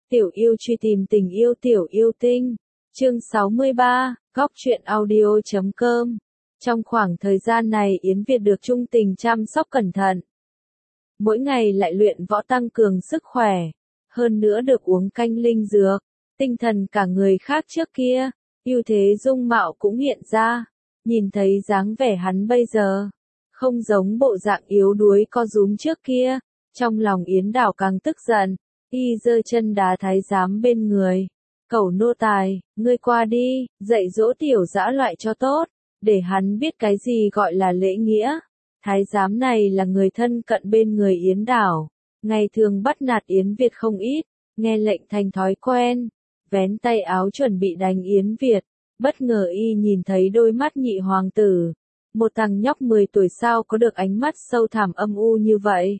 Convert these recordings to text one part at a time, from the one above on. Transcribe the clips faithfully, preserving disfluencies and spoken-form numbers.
Tiểu yêu truy tìm tình yêu tiểu yêu tinh. Chương sáu mươi ba, góc truyện audio chấm com. Trong khoảng thời gian này Yến Việt được Trung Tình chăm sóc cẩn thận. Mỗi ngày lại luyện võ tăng cường sức khỏe. Hơn nữa được uống canh linh dược. Tinh thần cả người khác trước kia. Ưu thế dung mạo cũng hiện ra. Nhìn thấy dáng vẻ hắn bây giờ. Không giống bộ dạng yếu đuối co rúm trước kia. Trong lòng Yến Đảo càng tức giận. Y giơ chân đá thái giám bên người. Cẩu nô tài, ngươi qua đi, dạy dỗ tiểu dã loại cho tốt, để hắn biết cái gì gọi là lễ nghĩa. Thái giám này là người thân cận bên người Yến Đảo, ngày thường bắt nạt Yến Việt không ít, nghe lệnh thành thói quen, vén tay áo chuẩn bị đánh Yến Việt. Bất ngờ y nhìn thấy đôi mắt nhị hoàng tử, một thằng nhóc mười tuổi sao có được ánh mắt sâu thẳm âm u như vậy.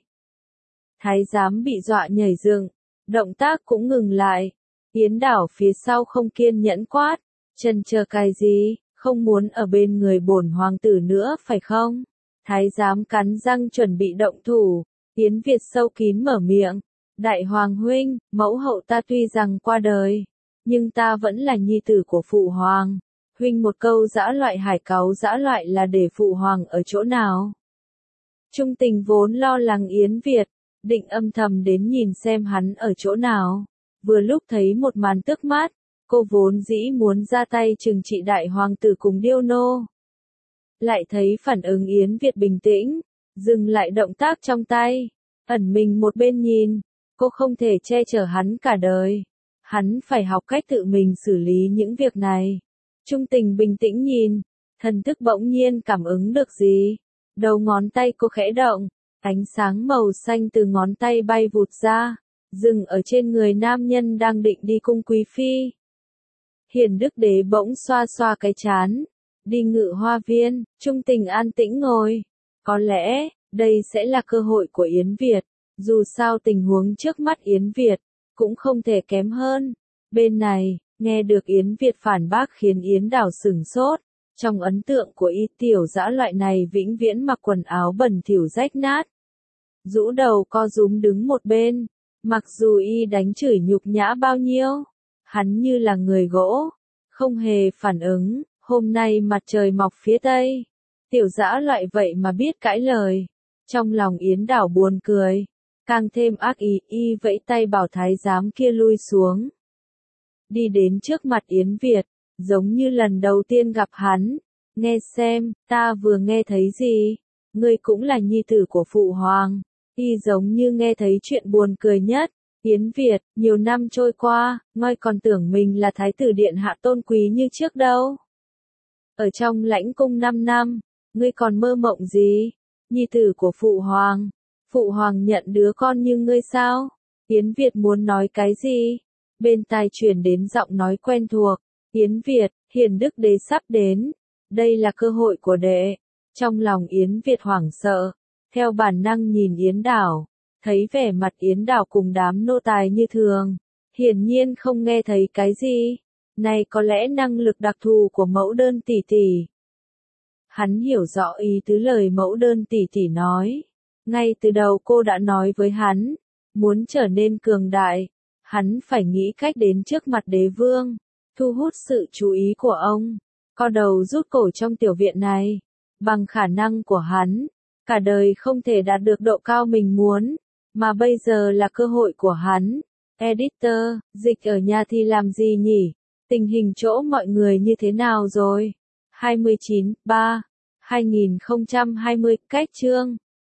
Thái giám bị dọa nhảy dựng, động tác cũng ngừng lại. Yến Đảo phía sau không kiên nhẫn quát, chân chờ cái gì, không muốn ở bên người bổn hoàng tử nữa phải không? Thái giám cắn răng chuẩn bị động thủ. Yến Việt sâu kín mở miệng, đại hoàng huynh, mẫu hậu ta tuy rằng qua đời, nhưng ta vẫn là nhi tử của phụ hoàng. Huynh một câu dã loại hải cáu dã loại là để phụ hoàng ở chỗ nào? Trung Tình vốn lo lắng Yến Việt, định âm thầm đến nhìn xem hắn ở chỗ nào. Vừa lúc thấy một màn tức mắt, cô vốn dĩ muốn ra tay trừng trị đại hoàng tử cùng điêu nô. Lại thấy phản ứng Yến Việt bình tĩnh, dừng lại động tác trong tay, ẩn mình một bên nhìn, cô không thể che chở hắn cả đời. Hắn phải học cách tự mình xử lý những việc này. Trung Tình bình tĩnh nhìn, thần thức bỗng nhiên cảm ứng được gì. Đầu ngón tay cô khẽ động, ánh sáng màu xanh từ ngón tay bay vụt ra, dừng ở trên người nam nhân đang định đi cung quý phi. Hiền Đức Đế bỗng xoa xoa cái trán, đi Ngự Hoa Viên. Trung Tình an tĩnh ngồi. Có lẽ, đây sẽ là cơ hội của Yến Việt, dù sao tình huống trước mắt Yến Việt, cũng không thể kém hơn. Bên này, nghe được Yến Việt phản bác khiến Yến Đảo sửng sốt. Trong ấn tượng của y tiểu dã loại này vĩnh viễn mặc quần áo bẩn thỉu rách nát. Rũ đầu co rúm đứng một bên, mặc dù y đánh chửi nhục nhã bao nhiêu, hắn như là người gỗ, không hề phản ứng. Hôm nay mặt trời mọc phía tây, tiểu dã loại vậy mà biết cãi lời. Trong lòng Yến Đảo buồn cười, càng thêm ác ý, y vẫy tay bảo thái giám kia lui xuống. Đi đến trước mặt Yến Việt, giống như lần đầu tiên gặp hắn. Nghe xem, ta vừa nghe thấy gì? Ngươi cũng là nhi tử của phụ hoàng. Y giống như nghe thấy chuyện buồn cười nhất. Yến Việt, nhiều năm trôi qua, ngươi còn tưởng mình là thái tử điện hạ tôn quý như trước đâu. Ở trong lãnh cung năm năm, ngươi còn mơ mộng gì? Nhi tử của phụ hoàng. Phụ hoàng nhận đứa con như ngươi sao? Yến Việt muốn nói cái gì? Bên tai truyền đến giọng nói quen thuộc. Yến Việt, Hiền Đức Đế sắp đến. Đây là cơ hội của đệ. Trong lòng Yến Việt hoảng sợ, theo bản năng nhìn Yến Đảo, thấy vẻ mặt Yến Đảo cùng đám nô tài như thường, hiển nhiên không nghe thấy cái gì. Này có lẽ năng lực đặc thù của mẫu đơn tỷ tỷ. Hắn hiểu rõ ý tứ lời mẫu đơn tỷ tỷ nói. Ngay từ đầu cô đã nói với hắn, muốn trở nên cường đại, hắn phải nghĩ cách đến trước mặt đế vương, thu hút sự chú ý của ông, co đầu rút cổ trong tiểu viện này. Bằng khả năng của hắn, cả đời không thể đạt được độ cao mình muốn, mà bây giờ là cơ hội của hắn. Editor, dịch ở nhà thì làm gì nhỉ? Tình hình chỗ mọi người như thế nào rồi? hai mươi chín, ba, hai nghìn không trăm hai mươi, cách chương.